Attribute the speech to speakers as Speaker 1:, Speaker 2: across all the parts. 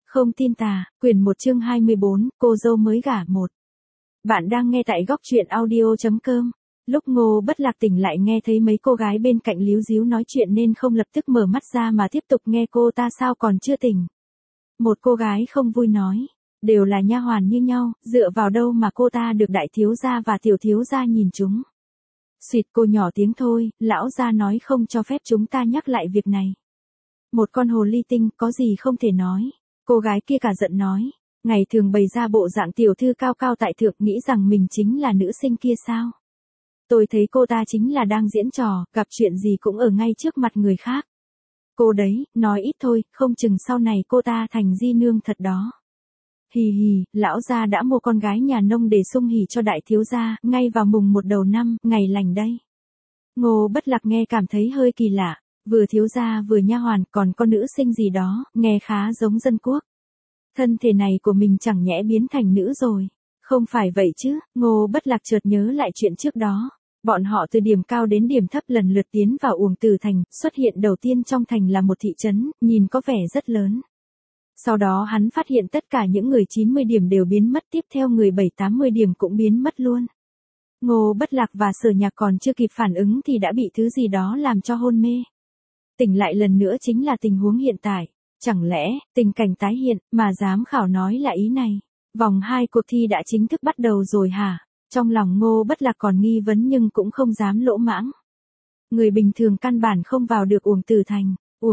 Speaker 1: Không tin tà, quyển 1 chương 24, cô dâu mới gả 1. Bạn đang nghe tại góc truyện audio.com. Lúc Ngô Bất Lạc tỉnh lại nghe thấy mấy cô gái bên cạnh líu ríu nói chuyện nên không lập tức mở mắt ra mà tiếp tục nghe cô ta sao còn chưa tỉnh. Một cô gái không vui nói, đều là nha hoàn như nhau, dựa vào đâu mà cô ta được đại thiếu gia và tiểu thiếu gia nhìn chúng. Xuyệt, cô nhỏ tiếng thôi, lão gia nói không cho phép chúng ta nhắc lại việc này. Một con hồ ly tinh, có gì không thể nói. Cô gái kia cả giận nói, ngày thường bày ra bộ dạng tiểu thư cao cao tại thượng nghĩ rằng mình chính là nữ sinh kia sao. Tôi thấy cô ta chính là đang diễn trò, gặp chuyện gì cũng ở ngay trước mặt người khác. Cô đấy, nói ít thôi, không chừng sau này cô ta thành di nương thật đó. Hì hì, lão gia đã mua con gái nhà nông để sung hỉ cho đại thiếu gia, ngay vào mùng 1 đầu năm, ngày lành đây. Ngô Bất Lạc nghe cảm thấy hơi kỳ lạ. Vừa thiếu gia vừa nha hoàn, còn có nữ sinh gì đó, nghe khá giống dân quốc. Thân thể này của mình chẳng nhẽ biến thành nữ rồi. Không phải vậy chứ, Ngô Bất Lạc chợt nhớ lại chuyện trước đó. Bọn họ từ điểm cao đến điểm thấp lần lượt tiến vào Uổng Tử Thành, xuất hiện đầu tiên trong thành là một thị trấn, nhìn có vẻ rất lớn. Sau đó hắn phát hiện tất cả những người 90 điểm đều biến mất, tiếp theo người 7-80 điểm cũng biến mất luôn. Ngô Bất Lạc và Sở Nhạc còn chưa kịp phản ứng thì đã bị thứ gì đó làm cho hôn mê. Tỉnh lại lần nữa chính là tình huống hiện tại. Chẳng lẽ, tình cảnh tái hiện, mà giám khảo nói là ý này. Vòng 2 cuộc thi đã chính thức bắt đầu rồi hả? Trong lòng Ngô Bất Lạc còn nghi vấn nhưng cũng không dám lỗ mãng. Người bình thường căn bản không vào được Uổng Tử Thành.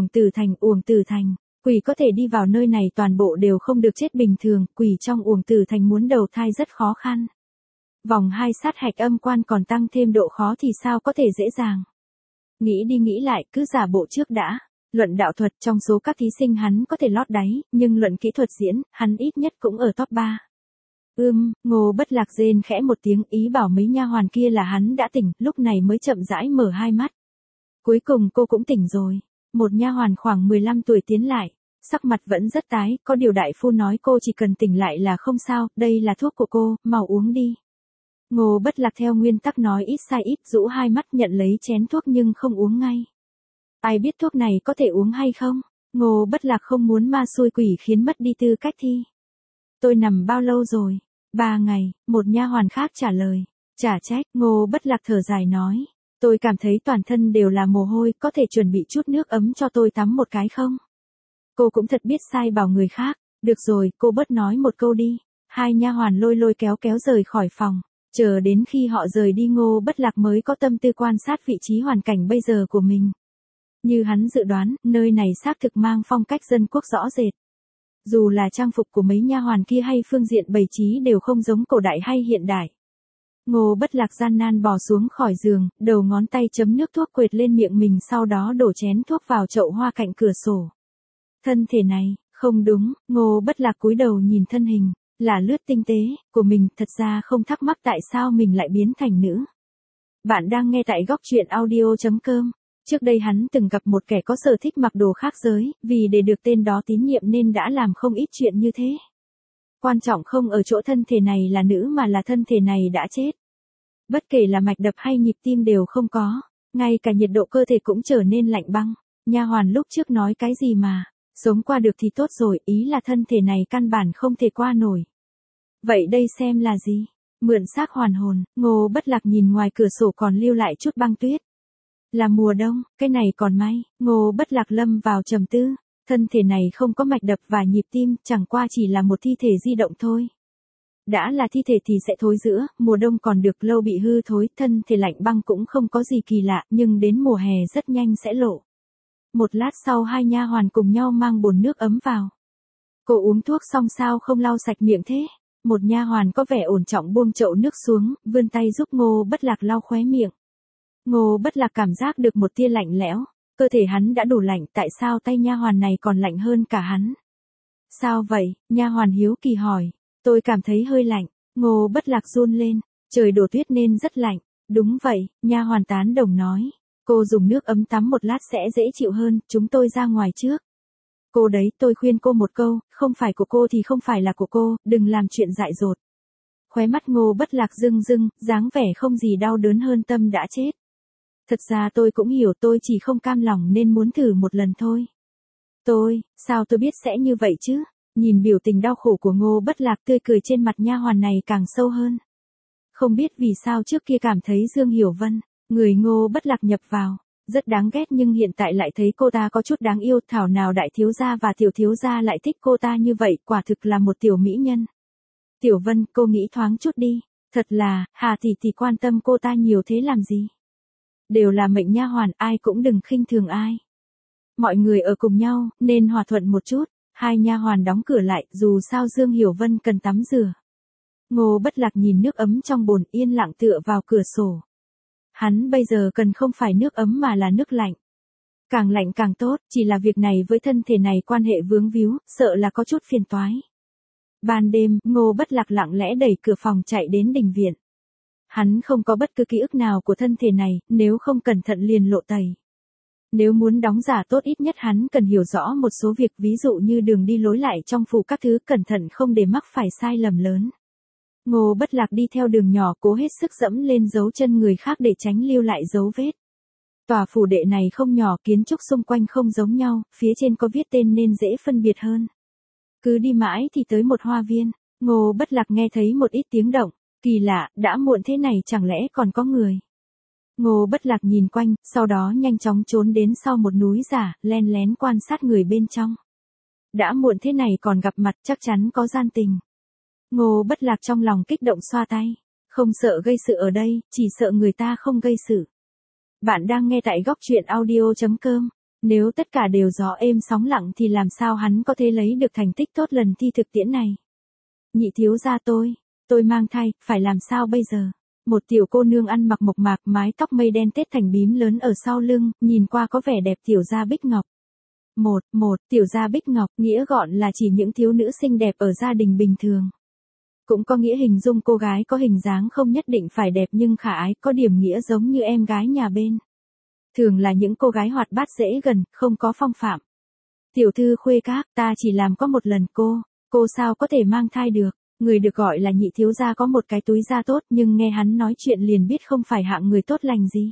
Speaker 1: Uổng Tử Thành. Quỷ có thể đi vào nơi này toàn bộ đều không được chết bình thường. Quỷ trong Uổng Tử Thành muốn đầu thai rất khó khăn. Vòng 2 sát hạch âm quan còn tăng thêm độ khó thì sao có thể dễ dàng. Nghĩ đi nghĩ lại, cứ giả bộ trước đã. Luận đạo thuật trong số các thí sinh hắn có thể lót đáy, nhưng luận kỹ thuật diễn, hắn ít nhất cũng ở top 3. Ngô Bất Lạc rên khẽ một tiếng, ý bảo mấy nha hoàn kia là hắn đã tỉnh, lúc này mới chậm rãi mở hai mắt. Cuối cùng cô cũng tỉnh rồi. Một nha hoàn khoảng 15 tuổi tiến lại, sắc mặt vẫn rất tái, có điều đại phu nói cô chỉ cần tỉnh lại là không sao, đây là thuốc của cô, mau uống đi. Ngô Bất Lạc theo nguyên tắc nói ít sai ít, rũ hai mắt nhận lấy chén thuốc nhưng không uống ngay. Ai biết thuốc này có thể uống hay không? Ngô Bất Lạc không muốn ma xui quỷ khiến mất đi tư cách thi. Tôi nằm bao lâu rồi? 3 ngày, một nha hoàn khác trả lời. Chả trách, Ngô Bất Lạc thở dài nói. Tôi cảm thấy toàn thân đều là mồ hôi, có thể chuẩn bị chút nước ấm cho tôi tắm một cái không? Cô cũng thật biết sai bảo người khác. Được rồi, cô bớt nói một câu đi. Hai nha hoàn lôi kéo rời khỏi phòng. Chờ đến khi họ rời đi Ngô Bất Lạc mới có tâm tư quan sát vị trí hoàn cảnh bây giờ của mình. Như hắn dự đoán, nơi này xác thực mang phong cách dân quốc rõ rệt. Dù là trang phục của mấy nha hoàn kia hay phương diện bày trí đều không giống cổ đại hay hiện đại. Ngô Bất Lạc gian nan bò xuống khỏi giường, đầu ngón tay chấm nước thuốc quệt lên miệng mình, sau đó đổ chén thuốc vào chậu hoa cạnh cửa sổ. Thân thể này, không đúng, Ngô Bất Lạc cúi đầu nhìn thân hình, là lướt tinh tế, của mình, thật ra không thắc mắc tại sao mình lại biến thành nữ. Bạn đang nghe tại góc truyện audio.com. Trước đây hắn từng gặp một kẻ có sở thích mặc đồ khác giới, vì để được tên đó tín nhiệm nên đã làm không ít chuyện như thế. Quan trọng không ở chỗ thân thể này là nữ mà là thân thể này đã chết. Bất kể là mạch đập hay nhịp tim đều không có, ngay cả nhiệt độ cơ thể cũng trở nên lạnh băng. Nha hoàn lúc trước nói cái gì mà, sống qua được thì tốt rồi, ý là thân thể này căn bản không thể qua nổi. Vậy đây xem là gì? Mượn xác hoàn hồn, Ngô Bất Lạc nhìn ngoài cửa sổ còn lưu lại chút băng tuyết. Là mùa đông, cái này còn may, Ngô Bất Lạc lâm vào trầm tư, thân thể này không có mạch đập và nhịp tim, chẳng qua chỉ là một thi thể di động thôi. Đã là thi thể thì sẽ thối rữa, mùa đông còn được lâu bị hư thối, thân thể lạnh băng cũng không có gì kỳ lạ, nhưng đến mùa hè rất nhanh sẽ lộ. Một lát sau hai nha hoàn cùng nhau mang bồn nước ấm vào. Cô uống thuốc xong sao không lau sạch miệng thế? Một nha hoàn có vẻ ổn trọng buông chậu nước xuống, vươn tay giúp Ngô Bất Lạc lau khóe miệng. Ngô Bất Lạc cảm giác được một tia lạnh lẽo, cơ thể hắn đã đủ lạnh, tại sao tay nha hoàn này còn lạnh hơn cả hắn? Sao vậy? Nha hoàn hiếu kỳ hỏi. Tôi cảm thấy hơi lạnh. Ngô Bất Lạc run lên, trời đổ tuyết nên rất lạnh. Đúng vậy, nha hoàn tán đồng nói. Cô dùng nước ấm tắm một lát sẽ dễ chịu hơn, chúng tôi ra ngoài trước. Cô đấy, tôi khuyên cô một câu, không phải của cô thì không phải là của cô, đừng làm chuyện dại dột. Khóe mắt Ngô Bất Lạc rưng rưng, dáng vẻ không gì đau đớn hơn tâm đã chết. Thật ra tôi cũng hiểu, tôi chỉ không cam lòng nên muốn thử một lần thôi. Sao tôi biết sẽ như vậy chứ? Nhìn biểu tình đau khổ của Ngô Bất Lạc, tươi cười trên mặt nha hoàn này càng sâu hơn. Không biết vì sao trước kia cảm thấy Dương Hiểu Vân, người Ngô Bất Lạc nhập vào, rất đáng ghét, nhưng hiện tại lại thấy cô ta có chút đáng yêu, thảo nào đại thiếu gia và tiểu thiếu gia lại thích cô ta như vậy, quả thực là một tiểu mỹ nhân. Tiểu Vân, cô nghĩ thoáng chút đi, thật là, Hà tỷ quan tâm cô ta nhiều thế làm gì? Đều là mệnh nha hoàn, ai cũng đừng khinh thường ai. Mọi người ở cùng nhau, nên hòa thuận một chút. Hai nha hoàn đóng cửa lại, dù sao Dương Hiểu Vân cần tắm rửa. Ngô Bất Lạc nhìn nước ấm trong bồn, yên lặng tựa vào cửa sổ. Hắn bây giờ cần không phải nước ấm mà là nước lạnh. Càng lạnh càng tốt, chỉ là việc này với thân thể này quan hệ vướng víu, sợ là có chút phiền toái. Ban đêm, Ngô Bất Lạc lặng lẽ đẩy cửa phòng chạy đến đình viện. Hắn không có bất cứ ký ức nào của thân thể này, nếu không cẩn thận liền lộ tẩy. Nếu muốn đóng giả tốt, ít nhất hắn cần hiểu rõ một số việc, ví dụ như đường đi lối lại trong phủ các thứ, cẩn thận không để mắc phải sai lầm lớn. Ngô Bất Lạc đi theo đường nhỏ, cố hết sức dẫm lên dấu chân người khác để tránh lưu lại dấu vết. Tòa phủ đệ này không nhỏ, kiến trúc xung quanh không giống nhau, phía trên có viết tên nên dễ phân biệt hơn. Cứ đi mãi thì tới một hoa viên, Ngô Bất Lạc nghe thấy một ít tiếng động, kỳ lạ, đã muộn thế này chẳng lẽ còn có người. Ngô Bất Lạc nhìn quanh, sau đó nhanh chóng trốn đến sau một núi giả, len lén quan sát người bên trong. Đã muộn thế này còn gặp mặt, chắc chắn có gian tình. Ngô Bất Lạc trong lòng kích động xoa tay. Không sợ gây sự ở đây, chỉ sợ người ta không gây sự. Bạn đang nghe tại góc truyện audio.com. Nếu tất cả đều gió êm sóng lặng thì làm sao hắn có thể lấy được thành tích tốt lần thi thực tiễn này. Nhị thiếu gia tôi mang thai, phải làm sao bây giờ? Một tiểu cô nương ăn mặc mộc mạc, mái tóc mây đen tết thành bím lớn ở sau lưng, nhìn qua có vẻ đẹp, tiểu gia Bích Ngọc. Tiểu gia Bích Ngọc, nghĩa gọn là chỉ những thiếu nữ xinh đẹp ở gia đình bình thường. Cũng có nghĩa hình dung cô gái có hình dáng không nhất định phải đẹp nhưng khả ái, có điểm nghĩa giống như em gái nhà bên. Thường là những cô gái hoạt bát dễ gần, không có phong phạm. Tiểu thư khuê các, ta chỉ làm có một lần, cô sao có thể mang thai được? Người được gọi là nhị thiếu gia có một cái túi da tốt, nhưng nghe hắn nói chuyện liền biết không phải hạng người tốt lành gì.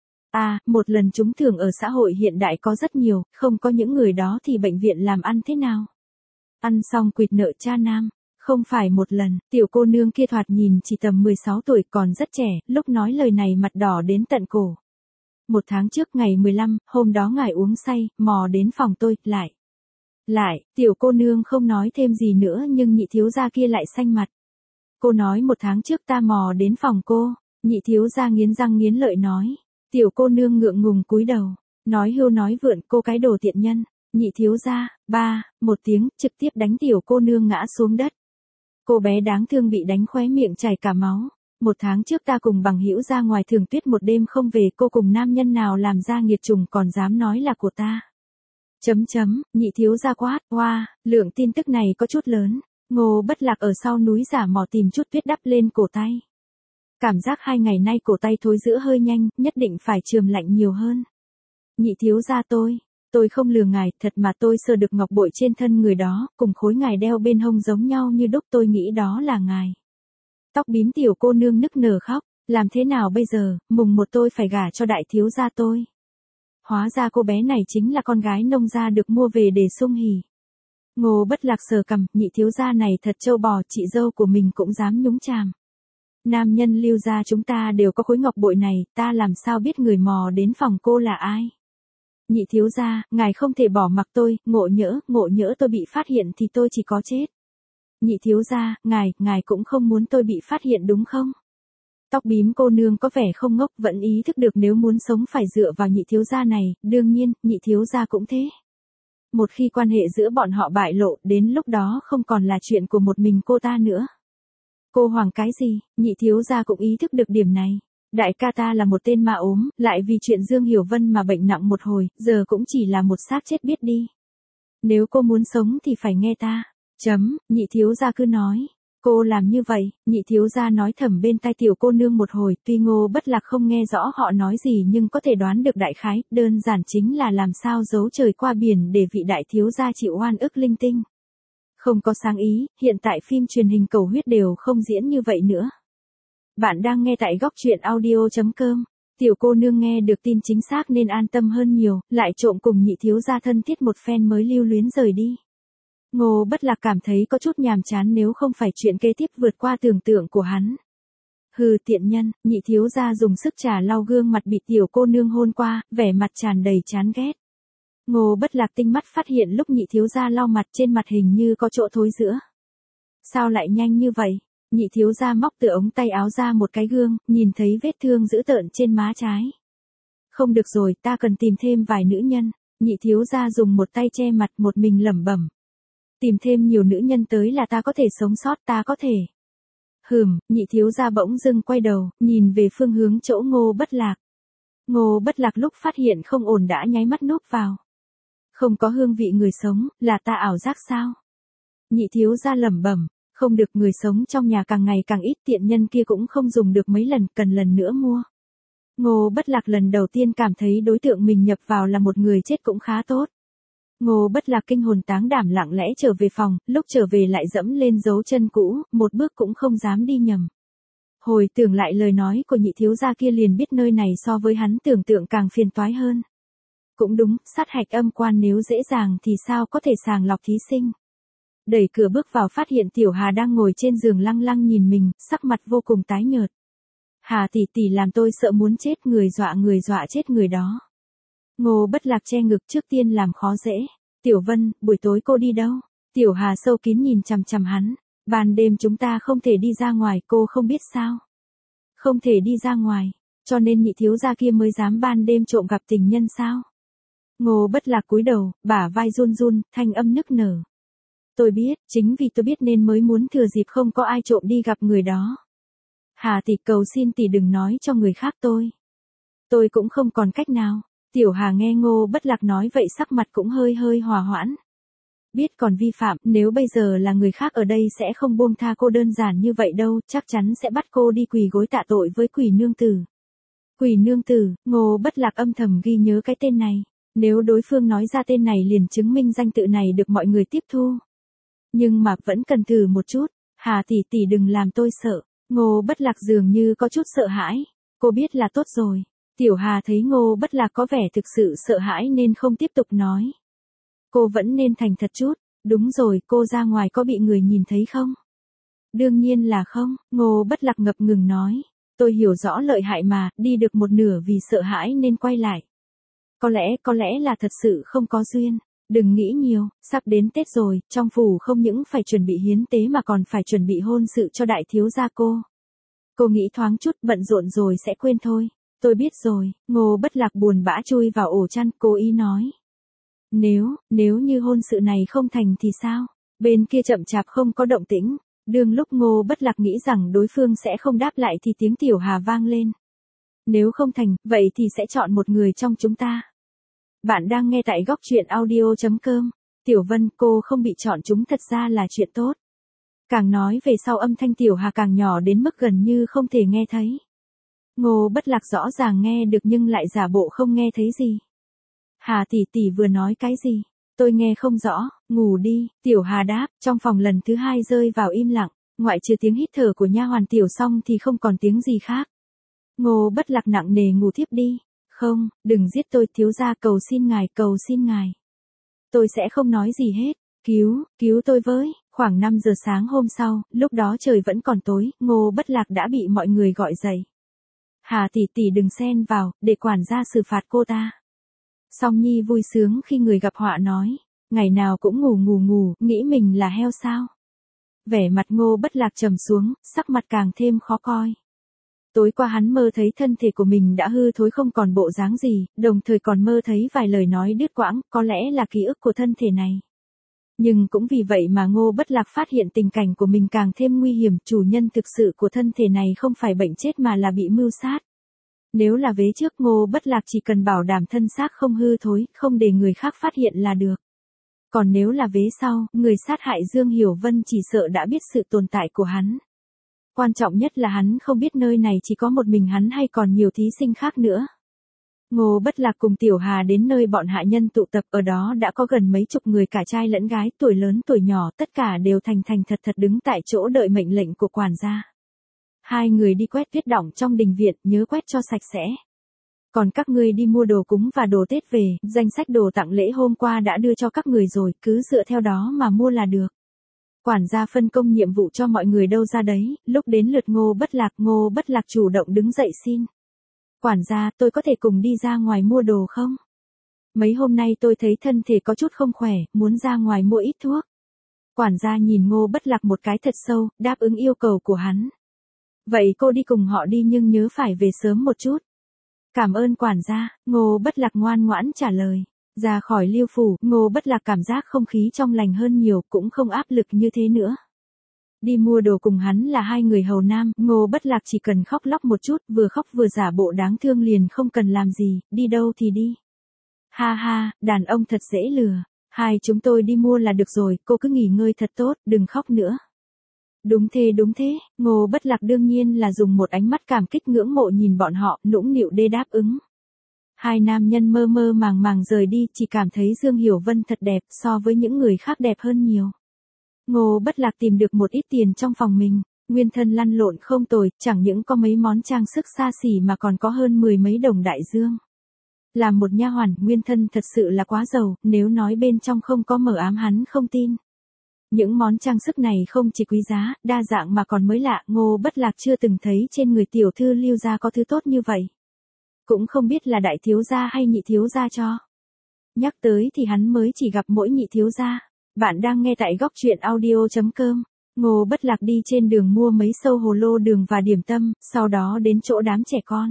Speaker 1: Một lần trúng thưởng ở xã hội hiện đại có rất nhiều, không có những người đó thì bệnh viện làm ăn thế nào? Ăn xong quỵt nợ cha nam. Không phải một lần, tiểu cô nương kia thoạt nhìn chỉ tầm 16 tuổi, còn rất trẻ, lúc nói lời này mặt đỏ đến tận cổ. 1 tháng trước ngày 15, hôm đó ngài uống say, mò đến phòng tôi, lại, tiểu cô nương không nói thêm gì nữa nhưng nhị thiếu gia kia lại xanh mặt. Cô nói 1 tháng trước ta mò đến phòng cô, nhị thiếu gia nghiến răng nghiến lợi nói. Tiểu cô nương ngượng ngùng cúi đầu, nói hưu nói vượn, cô cái đồ tiện nhân, nhị thiếu gia, một tiếng, trực tiếp đánh tiểu cô nương ngã xuống đất. Cô bé đáng thương bị đánh khóe miệng chảy cả máu. 1 tháng trước ta cùng bằng hữu ra ngoài thưởng tuyết một đêm không về, cô cùng nam nhân nào làm ra nghiệt chủng còn dám nói là của ta. Nhị thiếu gia quát, lượng tin tức này có chút lớn. Ngô Bất Lạc ở sau núi giả mò tìm chút tuyết đắp lên cổ tay. Cảm giác 2 ngày nay cổ tay thối rữa hơi nhanh, nhất định phải chườm lạnh nhiều hơn. Nhị thiếu gia tôi không lừa ngài, thật mà tôi sờ được ngọc bội trên thân người đó, cùng khối ngài đeo bên hông giống nhau như đúc, tôi nghĩ đó là ngài. Tóc bím tiểu cô nương nức nở khóc, làm thế nào bây giờ, mùng 1 tôi phải gả cho đại thiếu gia tôi. Hóa ra cô bé này chính là con gái nông gia được mua về để sung hỉ. Ngô Bất Lạc sờ cằm, nhị thiếu gia này thật trâu bò, chị dâu của mình cũng dám nhúng chàm. Nam nhân Lưu gia chúng ta đều có khối ngọc bội này, ta làm sao biết người mò đến phòng cô là ai? Nhị thiếu gia, ngài không thể bỏ mặc tôi, ngộ nhỡ tôi bị phát hiện thì tôi chỉ có chết. Nhị thiếu gia, ngài cũng không muốn tôi bị phát hiện đúng không? Tóc bím cô nương có vẻ không ngốc, vẫn ý thức được nếu muốn sống phải dựa vào nhị thiếu gia này, đương nhiên, nhị thiếu gia cũng thế. Một khi quan hệ giữa bọn họ bại lộ, đến lúc đó không còn là chuyện của một mình cô ta nữa. Cô hoảng cái gì, nhị thiếu gia cũng ý thức được điểm này. Đại ca ta là một tên ma ốm, lại vì chuyện Dương Hiểu Vân mà bệnh nặng một hồi, giờ cũng chỉ là một xác chết biết đi. Nếu cô muốn sống thì phải nghe ta. Nhị thiếu gia cứ nói. Cô làm như vậy, nhị thiếu gia nói thầm bên tai tiểu cô nương một hồi, tuy Ngô Bất Lạc không nghe rõ họ nói gì nhưng có thể đoán được đại khái, đơn giản chính là làm sao giấu trời qua biển để vị đại thiếu gia chịu oan ức linh tinh. Không có sáng ý, hiện tại phim truyền hình cầu huyết đều không diễn như vậy nữa. Bạn đang nghe tại góc truyện audio.com. Tiểu cô nương nghe được tin chính xác nên an tâm hơn nhiều, lại trộm cùng nhị thiếu gia thân thiết một phen mới lưu luyến rời đi. Ngô Bất Lạc cảm thấy có chút nhàm chán nếu không phải chuyện kế tiếp vượt qua tưởng tượng của hắn. Hừ tiện nhân, nhị thiếu gia dùng sức trà lau gương mặt bị tiểu cô nương hôn qua, vẻ mặt tràn đầy chán ghét. Ngô Bất Lạc tinh mắt phát hiện lúc nhị thiếu gia lau mặt trên mặt hình như có chỗ thối rữa. Sao lại nhanh như vậy? Nhị thiếu gia móc từ ống tay áo ra một cái gương, nhìn thấy vết thương dữ tợn trên má trái. Không được rồi, ta cần tìm thêm vài nữ nhân. Nhị thiếu gia dùng một tay che mặt một mình lẩm bẩm. Tìm thêm nhiều nữ nhân tới là ta có thể sống sót, ta có thể. Nhị thiếu gia bỗng dưng quay đầu, nhìn về phương hướng chỗ Ngô Bất Lạc. Ngô Bất Lạc lúc phát hiện không ổn đã nháy mắt núp vào. Không có hương vị người sống, là ta ảo giác sao? Nhị thiếu gia lẩm bẩm, không được, người sống trong nhà càng ngày càng ít, tiện nhân kia cũng không dùng được mấy lần, cần lần nữa mua. Ngô Bất Lạc lần đầu tiên cảm thấy đối tượng mình nhập vào là một người chết cũng khá tốt. Ngô Bất Lạc kinh hồn táng đảm lặng lẽ trở về phòng, lúc trở về lại dẫm lên dấu chân cũ, một bước cũng không dám đi nhầm. Hồi tưởng lại lời nói của nhị thiếu gia kia liền biết nơi này so với hắn tưởng tượng càng phiền toái hơn. Cũng đúng, sát hạch âm quan nếu dễ dàng thì sao có thể sàng lọc thí sinh. Đẩy cửa bước vào phát hiện Tiểu Hà đang ngồi trên giường lăng lăng nhìn mình, sắc mặt vô cùng tái nhợt. Hà tỷ tỷ làm tôi sợ muốn chết, người dọa chết người đó. Ngô Bất Lạc che ngực trước tiên làm khó dễ. Tiểu Vân, buổi tối cô đi đâu? Tiểu Hà sâu kín nhìn chằm chằm hắn. Ban đêm chúng ta không thể đi ra ngoài, cô không biết sao? Không thể đi ra ngoài, cho nên nhị thiếu gia kia mới dám ban đêm trộm gặp tình nhân sao? Ngô Bất Lạc cúi đầu, bả vai run run, thanh âm nức nở. Tôi biết, chính vì tôi biết nên mới muốn thừa dịp không có ai trộm đi gặp người đó. Hà tỷ, cầu xin tỷ đừng nói cho người khác tôi. Tôi cũng không còn cách nào. Tiểu Hà nghe Ngô Bất Lạc nói vậy sắc mặt cũng hơi hòa hoãn. Biết còn vi phạm, nếu bây giờ là người khác ở đây sẽ không buông tha cô đơn giản như vậy đâu, chắc chắn sẽ bắt cô đi quỳ gối tạ tội với Quỷ Nương Tử. Quỷ Nương Tử, Ngô Bất Lạc âm thầm ghi nhớ cái tên này. Nếu đối phương nói ra tên này liền chứng minh danh tự này được mọi người tiếp thu. Nhưng mà vẫn cần thử một chút. Hà tỷ tỷ đừng làm tôi sợ. Ngô Bất Lạc dường như có chút sợ hãi. Cô biết là tốt rồi. Tiểu Hà thấy Ngô Bất Lạc có vẻ thực sự sợ hãi nên không tiếp tục nói. Cô vẫn nên thành thật chút. Đúng rồi, cô ra ngoài có bị người nhìn thấy không? Đương nhiên là không, Ngô Bất Lạc ngập ngừng nói. Tôi hiểu rõ lợi hại mà, đi được một nửa vì sợ hãi nên quay lại. Có lẽ là thật sự không có duyên. Đừng nghĩ nhiều, sắp đến Tết rồi, trong phủ không những phải chuẩn bị hiến tế mà còn phải chuẩn bị hôn sự cho đại thiếu gia cô. Cô nghĩ thoáng chút, bận rộn rồi sẽ quên thôi. Tôi biết rồi, Ngô Bất Lạc buồn bã chui vào ổ chăn, cố ý nói. Nếu như hôn sự này không thành thì sao? Bên kia chậm chạp không có động tĩnh. Đương lúc Ngô Bất Lạc nghĩ rằng đối phương sẽ không đáp lại thì tiếng Tiểu Hà vang lên. Nếu không thành, vậy thì sẽ chọn một người trong chúng ta. Bạn đang nghe tại góc truyện audio.com. Tiểu Vân, cô không bị chọn chúng thật ra là chuyện tốt. Càng nói về sau âm thanh Tiểu Hà càng nhỏ đến mức gần như không thể nghe thấy. Ngô Bất Lạc rõ ràng nghe được nhưng lại giả bộ không nghe thấy gì. Hà tỷ tỷ vừa nói cái gì? Tôi nghe không rõ, ngủ đi, Tiểu Hà đáp, trong phòng lần thứ hai rơi vào im lặng, ngoại trừ tiếng hít thở của nha hoàn Tiểu Song thì không còn tiếng gì khác. Ngô Bất Lạc nặng nề ngủ tiếp đi. Không, đừng giết tôi, thiếu gia, cầu xin ngài. Tôi sẽ không nói gì hết, cứu tôi với. Khoảng 5 giờ sáng hôm sau, lúc đó trời vẫn còn tối, Ngô Bất Lạc đã bị mọi người gọi dậy. Hà tỷ tỷ đừng xen vào, để quản gia xử phạt cô ta. Song Nhi vui sướng khi người gặp họa nói, ngày nào cũng ngủ, nghĩ mình là heo sao. Vẻ mặt Ngô Bất Lạc trầm xuống, sắc mặt càng thêm khó coi. Tối qua hắn mơ thấy thân thể của mình đã hư thối không còn bộ dáng gì, đồng thời còn mơ thấy vài lời nói đứt quãng, có lẽ là ký ức của thân thể này. Nhưng cũng vì vậy mà Ngô Bất Lạc phát hiện tình cảnh của mình càng thêm nguy hiểm, chủ nhân thực sự của thân thể này không phải bệnh chết mà là bị mưu sát. Nếu là vế trước, Ngô Bất Lạc chỉ cần bảo đảm thân xác không hư thối, không để người khác phát hiện là được. Còn nếu là vế sau, người sát hại Dương Hiểu Vân chỉ sợ đã biết sự tồn tại của hắn. Quan trọng nhất là hắn không biết nơi này chỉ có một mình hắn hay còn nhiều thí sinh khác nữa. Ngô Bất Lạc cùng Tiểu Hà đến nơi bọn hạ nhân tụ tập, ở đó đã có gần mấy chục người cả trai lẫn gái, tuổi lớn tuổi nhỏ, tất cả đều thành thật đứng tại chỗ đợi mệnh lệnh của quản gia. Hai người đi quét viết đỏng trong đình viện, nhớ quét cho sạch sẽ. Còn các ngươi đi mua đồ cúng và đồ Tết về, danh sách đồ tặng lễ hôm qua đã đưa cho các người rồi, cứ dựa theo đó mà mua là được. Quản gia phân công nhiệm vụ cho mọi người đâu ra đấy, lúc đến lượt Ngô Bất Lạc chủ động đứng dậy xin. Quản gia, tôi có thể cùng đi ra ngoài mua đồ không? Mấy hôm nay tôi thấy thân thể có chút không khỏe, muốn ra ngoài mua ít thuốc. Quản gia nhìn Ngô Bất Lạc một cái thật sâu, đáp ứng yêu cầu của hắn. Vậy cô đi cùng họ đi nhưng nhớ phải về sớm một chút. Cảm ơn quản gia, Ngô Bất Lạc ngoan ngoãn trả lời. Ra khỏi Liêu phủ, Ngô Bất Lạc cảm giác không khí trong lành hơn nhiều, cũng không áp lực như thế nữa. Đi mua đồ cùng hắn là hai người hầu nam, Ngô Bất Lạc chỉ cần khóc lóc một chút, vừa khóc vừa giả bộ đáng thương liền không cần làm gì, đi đâu thì đi. Ha ha, đàn ông thật dễ lừa, hai chúng tôi đi mua là được rồi, cô cứ nghỉ ngơi thật tốt, đừng khóc nữa. Đúng thế, Ngô Bất Lạc đương nhiên là dùng một ánh mắt cảm kích ngưỡng mộ nhìn bọn họ, nũng nịu đê đáp ứng. Hai nam nhân mơ mơ màng màng rời đi, chỉ cảm thấy Dương Hiểu Vân thật đẹp, so với những người khác đẹp hơn nhiều. Ngô Bất Lạc tìm được một ít tiền trong phòng mình, nguyên thân lăn lộn không tồi, chẳng những có mấy món trang sức xa xỉ mà còn có hơn 10 mấy đồng đại dương. Làm một nha hoàn, nguyên thân thật sự là quá giàu, nếu nói bên trong không có mờ ám hắn không tin. Những món trang sức này không chỉ quý giá, đa dạng mà còn mới lạ, Ngô Bất Lạc chưa từng thấy trên người tiểu thư Lưu gia có thứ tốt như vậy. Cũng không biết là đại thiếu gia hay nhị thiếu gia cho. Nhắc tới thì hắn mới chỉ gặp mỗi nhị thiếu gia. Bạn đang nghe tại góc truyện audio.com. Ngô Bất Lạc đi trên đường mua mấy sâu hồ lô đường và điểm tâm, sau đó đến chỗ đám trẻ con.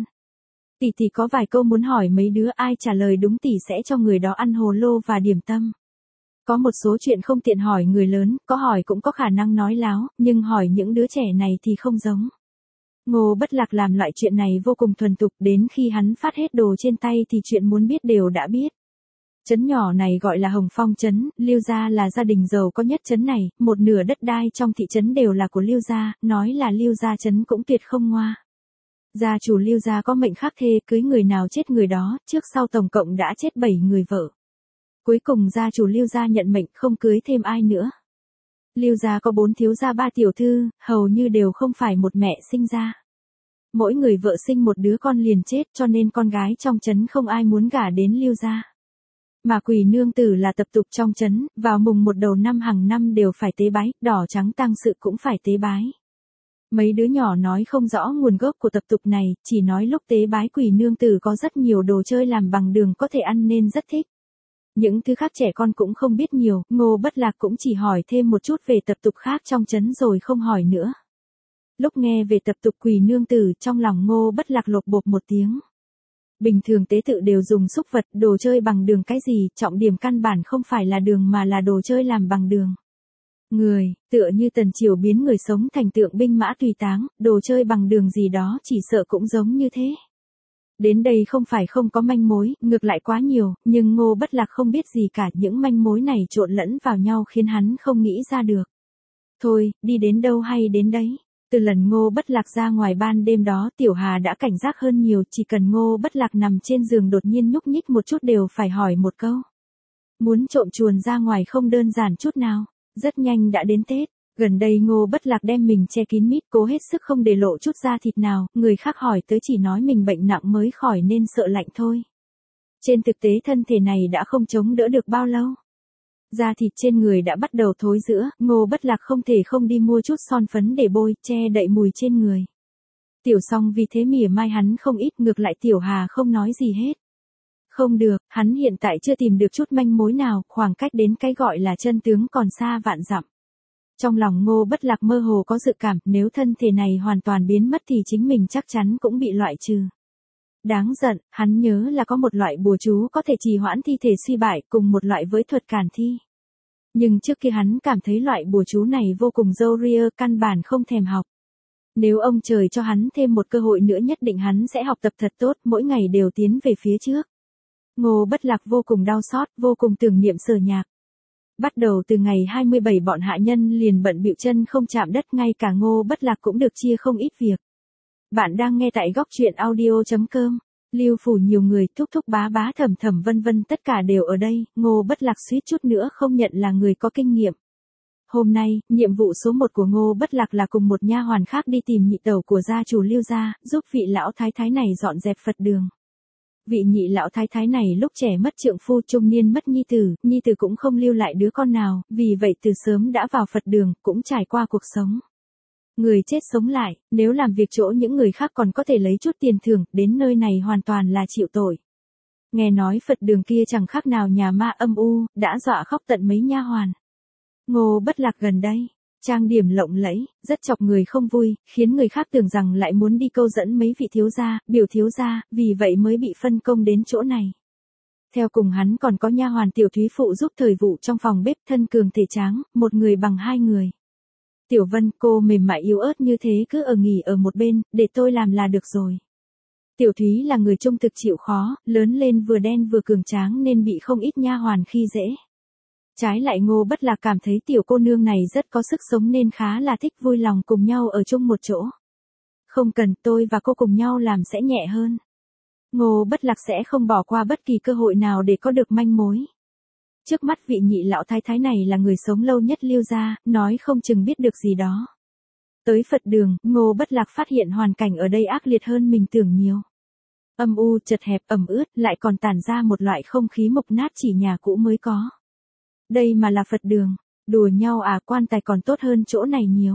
Speaker 1: Tỷ có vài câu muốn hỏi mấy đứa, ai trả lời đúng tỷ sẽ cho người đó ăn hồ lô và điểm tâm. Có một số chuyện không tiện hỏi người lớn, có hỏi cũng có khả năng nói láo, nhưng hỏi những đứa trẻ này thì không giống. Ngô Bất Lạc làm loại chuyện này vô cùng thuần thục, đến khi hắn phát hết đồ trên tay thì chuyện muốn biết đều đã biết. Trấn nhỏ này gọi là Hồng Phong trấn, Lưu gia là gia đình giàu có nhất trấn này, một nửa đất đai trong thị trấn đều là của Lưu gia, nói là Lưu gia trấn cũng tuyệt không ngoa. Gia chủ Lưu gia có mệnh khắc thê, cưới người nào chết người đó, trước sau tổng cộng đã chết 7 người vợ. Cuối cùng gia chủ Lưu gia nhận mệnh không cưới thêm ai nữa. Lưu gia có 4 thiếu gia 3 tiểu thư, hầu như đều không phải một mẹ sinh ra. Mỗi người vợ sinh một đứa con liền chết, cho nên con gái trong trấn không ai muốn gả đến Lưu gia. Mà Quỷ Nương Tử là tập tục trong trấn, vào mùng 1 đầu năm hàng năm đều phải tế bái, đỏ trắng tang sự cũng phải tế bái. Mấy đứa nhỏ nói không rõ nguồn gốc của tập tục này, chỉ nói lúc tế bái Quỷ Nương Tử có rất nhiều đồ chơi làm bằng đường có thể ăn nên rất thích. Những thứ khác trẻ con cũng không biết nhiều, Ngô Bất Lạc cũng chỉ hỏi thêm một chút về tập tục khác trong trấn rồi không hỏi nữa. Lúc nghe về tập tục Quỷ Nương Tử, trong lòng Ngô Bất Lạc lột bột một tiếng. Bình thường tế tự đều dùng súc vật, đồ chơi bằng đường cái gì, trọng điểm căn bản không phải là đường mà là đồ chơi làm bằng đường. Người, tựa như Tần Triều biến người sống thành tượng binh mã tùy táng, đồ chơi bằng đường gì đó chỉ sợ cũng giống như thế. Đến đây không phải không có manh mối, ngược lại quá nhiều, nhưng Ngô Bất Lạc không biết gì cả, những manh mối này trộn lẫn vào nhau khiến hắn không nghĩ ra được. Thôi, đi đến đâu hay đến đấy. Từ lần Ngô Bất Lạc ra ngoài ban đêm đó, Tiểu Hà đã cảnh giác hơn nhiều, chỉ cần Ngô Bất Lạc nằm trên giường đột nhiên nhúc nhích một chút đều phải hỏi một câu. Muốn trộm chuồn ra ngoài không đơn giản chút nào. Rất nhanh đã đến Tết, gần đây Ngô Bất Lạc đem mình che kín mít, cố hết sức không để lộ chút da thịt nào, người khác hỏi tới chỉ nói mình bệnh nặng mới khỏi nên sợ lạnh thôi. Trên thực tế thân thể này đã không chống đỡ được bao lâu. Da thịt trên người đã bắt đầu thối rữa, Ngô Bất Lạc không thể không đi mua chút son phấn để bôi, che đậy mùi trên người. Tiểu Song vì thế mỉa mai hắn không ít, ngược lại Tiểu Hà không nói gì hết. Không được, hắn hiện tại chưa tìm được chút manh mối nào, khoảng cách đến cái gọi là chân tướng còn xa vạn dặm. Trong lòng Ngô Bất Lạc mơ hồ có dự cảm, nếu thân thể này hoàn toàn biến mất thì chính mình chắc chắn cũng bị loại trừ. Đáng giận, hắn nhớ là có một loại bùa chú có thể trì hoãn thi thể suy bại, cùng một loại với thuật càn thi. Nhưng trước kia hắn cảm thấy loại bùa chú này vô cùng râu ria, căn bản không thèm học. Nếu ông trời cho hắn thêm một cơ hội nữa nhất định hắn sẽ học tập thật tốt, mỗi ngày đều tiến về phía trước. Ngô Bất Lạc vô cùng đau xót, vô cùng tưởng niệm Sở Nhạc. Bắt đầu từ ngày 27 bọn hạ nhân liền bận bịu chân không chạm đất, ngay cả Ngô Bất Lạc cũng được chia không ít việc. Bạn đang nghe tại góc truyện audio.com. Lưu phủ nhiều người, thúc thúc bá bá thầm thầm vân vân tất cả đều ở đây, Ngô Bất Lạc suýt chút nữa không nhận là người có kinh nghiệm. Hôm nay, nhiệm vụ số 1 của Ngô Bất Lạc là cùng một nha hoàn khác đi tìm nhị tẩu của gia chủ Lưu gia, giúp vị lão thái thái này dọn dẹp Phật đường. Vị nhị lão thái thái này lúc trẻ mất trượng phu, trung niên mất nhi tử cũng không lưu lại đứa con nào, vì vậy từ sớm đã vào Phật đường, cũng trải qua cuộc sống. Người chết sống lại, nếu làm việc chỗ những người khác còn có thể lấy chút tiền thưởng, đến nơi này hoàn toàn là chịu tội. Nghe nói Phật đường kia chẳng khác nào nhà ma âm u, đã dọa khóc tận mấy nha hoàn. Ngô Bất Lạc gần đây, trang điểm lộng lẫy, rất chọc người không vui, khiến người khác tưởng rằng lại muốn đi câu dẫn mấy vị thiếu gia, biểu thiếu gia, vì vậy mới bị phân công đến chỗ này. Theo cùng hắn còn có nha hoàn Tiểu Thúy phụ giúp thời vụ trong phòng bếp, thân cường thể tráng, một người bằng hai người. Tiểu Vân, cô mềm mại yếu ớt như thế cứ nghỉ ở một bên, để tôi làm là được rồi. Tiểu Thúy là người trung thực chịu khó, lớn lên vừa đen vừa cường tráng nên bị không ít nha hoàn khi dễ. Trái lại Ngô Bất Lạc cảm thấy tiểu cô nương này rất có sức sống nên khá là thích vui lòng cùng nhau ở chung một chỗ. Không cần, tôi và cô cùng nhau làm sẽ nhẹ hơn. Ngô Bất Lạc sẽ không bỏ qua bất kỳ cơ hội nào để có được manh mối. Trước mắt vị nhị lão thái thái này là người sống lâu nhất Lưu gia, nói không chừng biết được gì đó. Tới Phật đường, Ngô Bất Lạc phát hiện hoàn cảnh ở đây ác liệt hơn mình tưởng nhiều. Âm u, chật hẹp, ẩm ướt, lại còn tản ra một loại không khí mục nát chỉ nhà cũ mới có. Đây mà là Phật đường, đùa nhau à, quan tài còn tốt hơn chỗ này nhiều.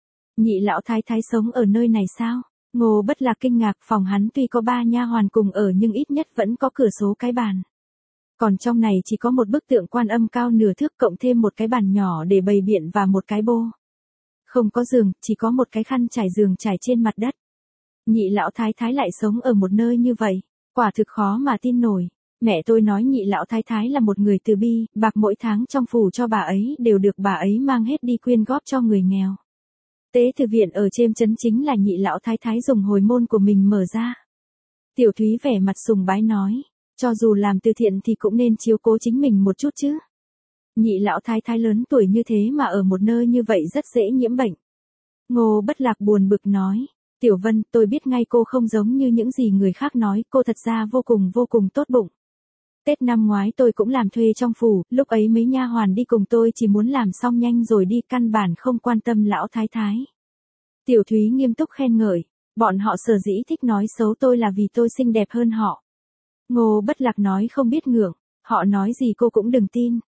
Speaker 1: Nhị lão thái thái sống ở nơi này sao? Ngô Bất Lạc kinh ngạc, phòng hắn tuy có 3 nha hoàn cùng ở nhưng ít nhất vẫn có cửa sổ cái bàn. Còn trong này chỉ có một bức tượng Quan Âm cao nửa thước cộng thêm một cái bàn nhỏ để bày biện và một cái bô. Không có giường, chỉ có một cái khăn trải giường trải trên mặt đất. Nhị lão thái thái lại sống ở một nơi như vậy, quả thực khó mà tin nổi. Mẹ tôi nói nhị lão thái thái là một người từ bi, bạc mỗi tháng trong phủ cho bà ấy đều được bà ấy mang hết đi quyên góp cho người nghèo. Tế từ viện ở trên trấn chính là nhị lão thái thái dùng hồi môn của mình mở ra. Tiểu Thúy vẻ mặt sùng bái nói, cho dù làm từ thiện thì cũng nên chiếu cố chính mình một chút chứ. Nhị lão thái thái lớn tuổi như thế mà ở một nơi như vậy rất dễ nhiễm bệnh. Ngô Bất Lạc buồn bực nói, Tiểu Vân, tôi biết ngay cô không giống như những gì người khác nói, cô thật ra vô cùng tốt bụng. Tết năm ngoái tôi cũng làm thuê trong phủ, lúc ấy mấy nha hoàn đi cùng tôi chỉ muốn làm xong nhanh rồi đi, căn bản không quan tâm lão thái thái. Tiểu Thúy nghiêm túc khen ngợi, bọn họ sở dĩ thích nói xấu tôi là vì tôi xinh đẹp hơn họ. Ngô Bất Lạc nói không biết ngượng, họ nói gì cô cũng đừng tin.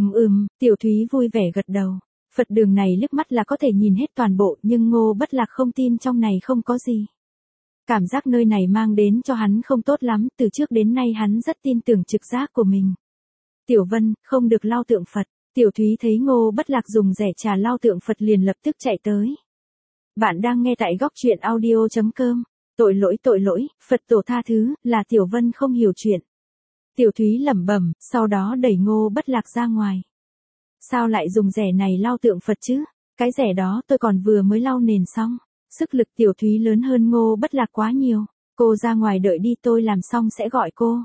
Speaker 1: Tiểu Thúy vui vẻ gật đầu. Phật đường này liếc mắt là có thể nhìn hết toàn bộ, nhưng Ngô Bất Lạc không tin trong này không có gì. Cảm giác nơi này mang đến cho hắn không tốt lắm, từ trước đến nay hắn rất tin tưởng trực giác của mình. Tiểu Vân, không được lau tượng Phật. Tiểu Thúy thấy Ngô Bất Lạc dùng rẻ trà lau tượng Phật liền lập tức chạy tới. Bạn đang nghe tại góc truyện audio.com. Tội lỗi, Phật tổ tha thứ, là Tiểu Vân không hiểu chuyện. Tiểu Thúy lẩm bẩm, sau đó đẩy Ngô Bất Lạc ra ngoài. Sao lại dùng rẻ này lau tượng Phật chứ? Cái rẻ đó tôi còn vừa mới lau nền xong. Sức lực Tiểu Thúy lớn hơn Ngô Bất Lạc quá nhiều. Cô ra ngoài đợi đi, tôi làm xong sẽ gọi cô.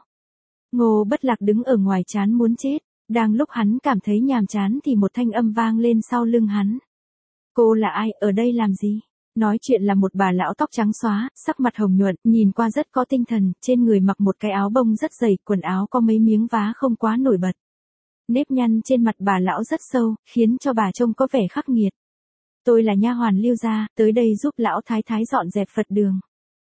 Speaker 1: Ngô Bất Lạc đứng ở ngoài chán muốn chết. Đang lúc hắn cảm thấy nhàm chán thì một thanh âm vang lên sau lưng hắn. Cô là ai, ở đây làm gì? Nói chuyện là một bà lão tóc trắng xóa, sắc mặt hồng nhuận, nhìn qua rất có tinh thần, trên người mặc một cái áo bông rất dày, quần áo có mấy miếng vá không quá nổi bật. Nếp nhăn trên mặt bà lão rất sâu, khiến cho bà trông có vẻ khắc nghiệt. Tôi là nha hoàn Lưu gia, tới đây giúp lão thái thái dọn dẹp Phật đường.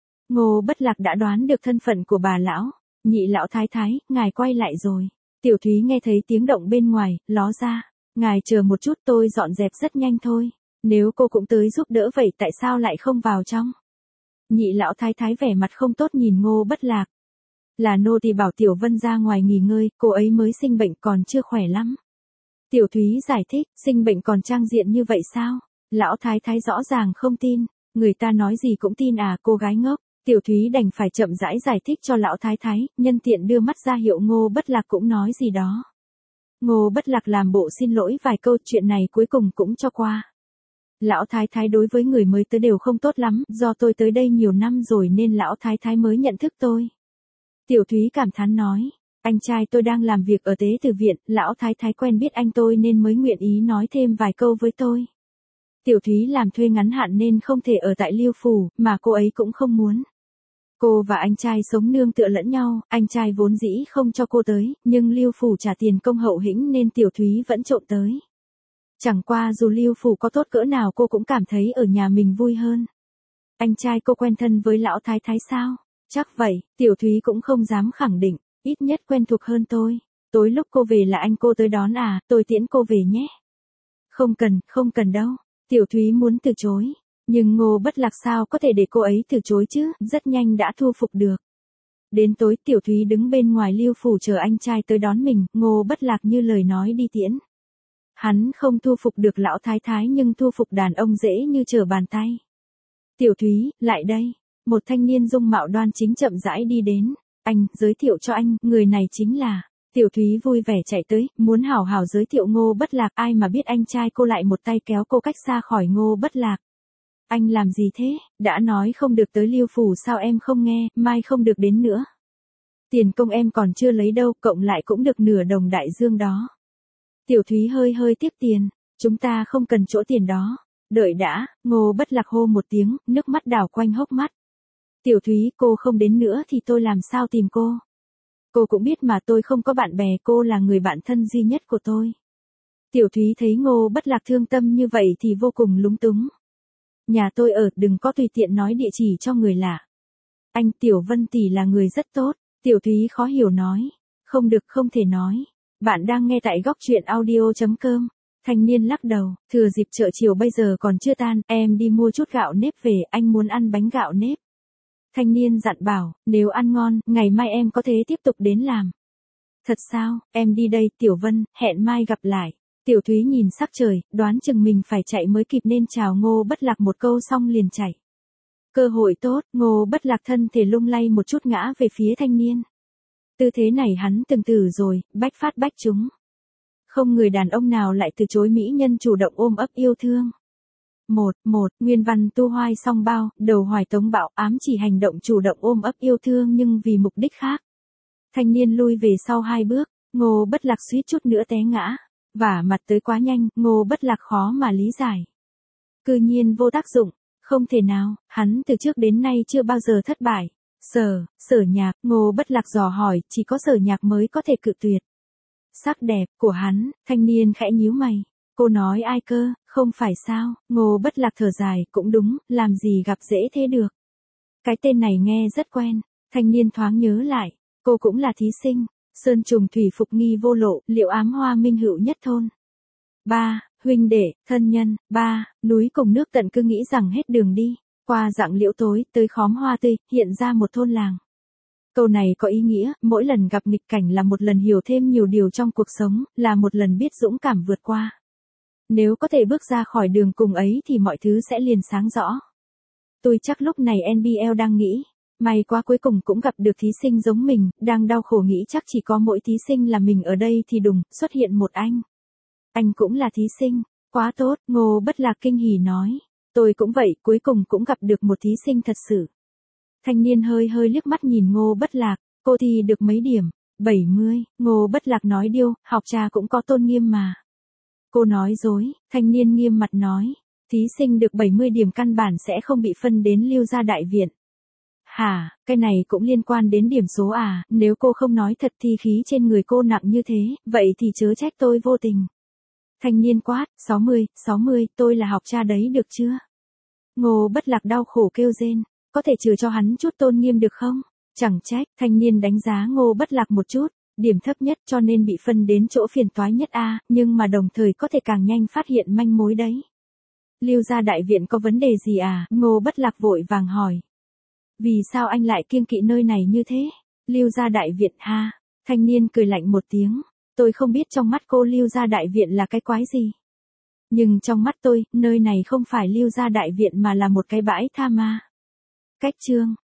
Speaker 1: Ngô Bất Lạc đã đoán được thân phận của bà lão. Nhị lão thái thái, ngài quay lại rồi. Tiểu Thúy nghe thấy tiếng động bên ngoài, ló ra. Ngài chờ một chút, tôi dọn dẹp rất nhanh thôi. Nếu cô cũng tới giúp đỡ vậy tại sao lại không vào trong? Nhị lão thái thái vẻ mặt không tốt nhìn Ngô Bất Lạc. Là nô tỳ bảo Tiểu Vân ra ngoài nghỉ ngơi, cô ấy mới sinh bệnh còn chưa khỏe lắm. Tiểu Thúy giải thích, sinh bệnh còn trang diện như vậy sao? Lão thái thái rõ ràng không tin, người ta nói gì cũng tin à, cô gái ngốc. Tiểu Thúy đành phải chậm rãi giải thích cho lão thái thái, nhân tiện đưa mắt ra hiệu Ngô Bất Lạc cũng nói gì đó. Ngô Bất Lạc làm bộ xin lỗi vài câu, chuyện này cuối cùng cũng cho qua. Lão thái thái đối với người mới tới đều không tốt lắm, do tôi tới đây nhiều năm rồi nên lão thái thái mới nhận thức tôi. Tiểu Thúy cảm thán nói, anh trai tôi đang làm việc ở tế từ viện, lão thái thái quen biết anh tôi nên mới nguyện ý nói thêm vài câu với tôi. Tiểu Thúy làm thuê ngắn hạn nên không thể ở tại Liêu phủ, mà cô ấy cũng không muốn. Cô và anh trai sống nương tựa lẫn nhau, anh trai vốn dĩ không cho cô tới, nhưng Liêu phủ trả tiền công hậu hĩnh nên Tiểu Thúy vẫn trộm tới. Chẳng qua dù Liêu phủ có tốt cỡ nào cô cũng cảm thấy ở nhà mình vui hơn. Anh trai cô quen thân với lão thái thái sao? Chắc vậy, Tiểu Thúy cũng không dám khẳng định, ít nhất quen thuộc hơn tôi. Tối lúc cô về là anh cô tới đón à, tôi tiễn cô về nhé. Không cần đâu. Tiểu Thúy muốn từ chối. Nhưng Ngô Bất Lạc sao có thể để cô ấy từ chối chứ, rất nhanh đã thu phục được. Đến tối Tiểu Thúy đứng bên ngoài Lưu phủ chờ anh trai tới đón mình, Ngô Bất Lạc như lời nói đi tiễn. Hắn không thu phục được lão thái thái nhưng thu phục đàn ông dễ như trở bàn tay. Tiểu Thúy, lại đây. Một thanh niên dung mạo đoan chính chậm rãi đi đến. Anh, giới thiệu cho anh, người này chính là. Tiểu Thúy vui vẻ chạy tới, muốn hảo hảo giới thiệu Ngô Bất Lạc, ai mà biết anh trai cô lại một tay kéo cô cách xa khỏi Ngô Bất Lạc. Anh làm gì thế, đã nói không được tới Lưu phủ sao em không nghe, mai không được đến nữa. Tiền công em còn chưa lấy đâu, cộng lại cũng được nửa đồng đại dương đó. Tiểu Thúy hơi tiếp tiền, chúng ta không cần chỗ tiền đó. Đợi đã, Ngô Bất Lạc hô một tiếng, nước mắt đảo quanh hốc mắt. Tiểu Thúy, cô không đến nữa thì tôi làm sao tìm cô? Cô cũng biết mà tôi không có bạn bè, cô là người bạn thân duy nhất của tôi. Tiểu Thúy thấy Ngô Bất Lạc thương tâm như vậy thì vô cùng lúng túng. Nhà tôi ở, đừng có tùy tiện nói địa chỉ cho người lạ. Anh Tiểu Vân tỷ là người rất tốt. Tiểu Thúy khó hiểu nói. Không được, không thể nói. Bạn đang nghe tại góc truyện audio.com. Thanh niên lắc đầu, thừa dịp chợ chiều bây giờ còn chưa tan, em đi mua chút gạo nếp về, anh muốn ăn bánh gạo nếp. Thanh niên dặn bảo, nếu ăn ngon, ngày mai em có thể tiếp tục đến làm. Thật sao, em đi đây, Tiểu Vân, hẹn mai gặp lại. Tiểu Thúy nhìn sắc trời, đoán chừng mình phải chạy mới kịp nên chào Ngô Bất Lạc một câu xong liền chạy. Cơ hội tốt, Ngô Bất Lạc thân thể lung lay một chút ngã về phía thanh niên. Tư thế này hắn từng thử rồi, bách phát bách trúng. Không người đàn ông nào lại từ chối mỹ nhân chủ động ôm ấp yêu thương. Nguyên văn tu hoai song bao, đầu hoài tống bạo ám chỉ hành động chủ động ôm ấp yêu thương nhưng vì mục đích khác. Thanh niên lui về sau 2 bước, Ngô Bất Lạc suýt chút nữa té ngã. Vả mặt tới quá nhanh, Ngô Bất Lạc khó mà lý giải. Cư nhiên vô tác dụng, không thể nào, hắn từ trước đến nay chưa bao giờ thất bại. Sở Nhạc, Ngô Bất Lạc dò hỏi, chỉ có Sở Nhạc mới có thể cự tuyệt. Sắc đẹp của hắn, thanh niên khẽ nhíu mày. Cô nói ai cơ, không phải sao, Ngô Bất Lạc thở dài, cũng đúng, làm gì gặp dễ thế được. Cái tên này nghe rất quen, thanh niên thoáng nhớ lại, cô cũng là thí sinh, sơn trùng thủy phục nghi vô lộ, liệu ám hoa minh hữu nhất thôn. 3. Huynh đệ, thân nhân, 3. Núi cùng nước tận cứ nghĩ rằng hết đường đi, qua dặng liễu tối, tới khóm hoa tươi, hiện ra một thôn làng. Câu này có ý nghĩa, mỗi lần gặp nghịch cảnh là một lần hiểu thêm nhiều điều trong cuộc sống, là một lần biết dũng cảm vượt qua. Nếu có thể bước ra khỏi đường cùng ấy thì mọi thứ sẽ liền sáng rõ. Tôi chắc lúc này NBL đang nghĩ, may quá cuối cùng cũng gặp được thí sinh giống mình, đang đau khổ nghĩ chắc chỉ có mỗi thí sinh là mình ở đây thì đùng, xuất hiện một anh. Anh cũng là thí sinh, quá tốt, Ngô Bất Lạc kinh hỉ nói. Tôi cũng vậy, cuối cùng cũng gặp được một thí sinh thật sự. Thanh niên hơi liếc mắt nhìn Ngô Bất Lạc, cô thi được mấy điểm? 70, Ngô Bất Lạc nói điêu, học trà cũng có tôn nghiêm mà. Cô nói dối, thanh niên nghiêm mặt nói, thí sinh được 70 điểm căn bản sẽ không bị phân đến Lưu gia đại viện. Hả, cái này cũng liên quan đến điểm số à, nếu cô không nói thật thì khí trên người cô nặng như thế, vậy thì chớ trách tôi vô tình. Thanh niên quát, 60, tôi là học trà đấy được chưa? Ngô Bất Lạc đau khổ kêu rên, có thể trừ cho hắn chút tôn nghiêm được không? Chẳng trách, thanh niên đánh giá Ngô Bất Lạc một chút, điểm thấp nhất cho nên bị phân đến chỗ phiền toái nhất a, nhưng mà đồng thời có thể càng nhanh phát hiện manh mối đấy. Lưu gia đại viện có vấn đề gì à? Ngô Bất Lạc vội vàng hỏi. Vì sao anh lại kiêng kỵ nơi này như thế? Lưu gia đại viện ha? Thanh niên cười lạnh một tiếng, tôi không biết trong mắt cô Lưu gia đại viện là cái quái gì. Nhưng trong mắt tôi, nơi này không phải Lưu gia đại viện mà là một cái bãi tha ma. Cách chương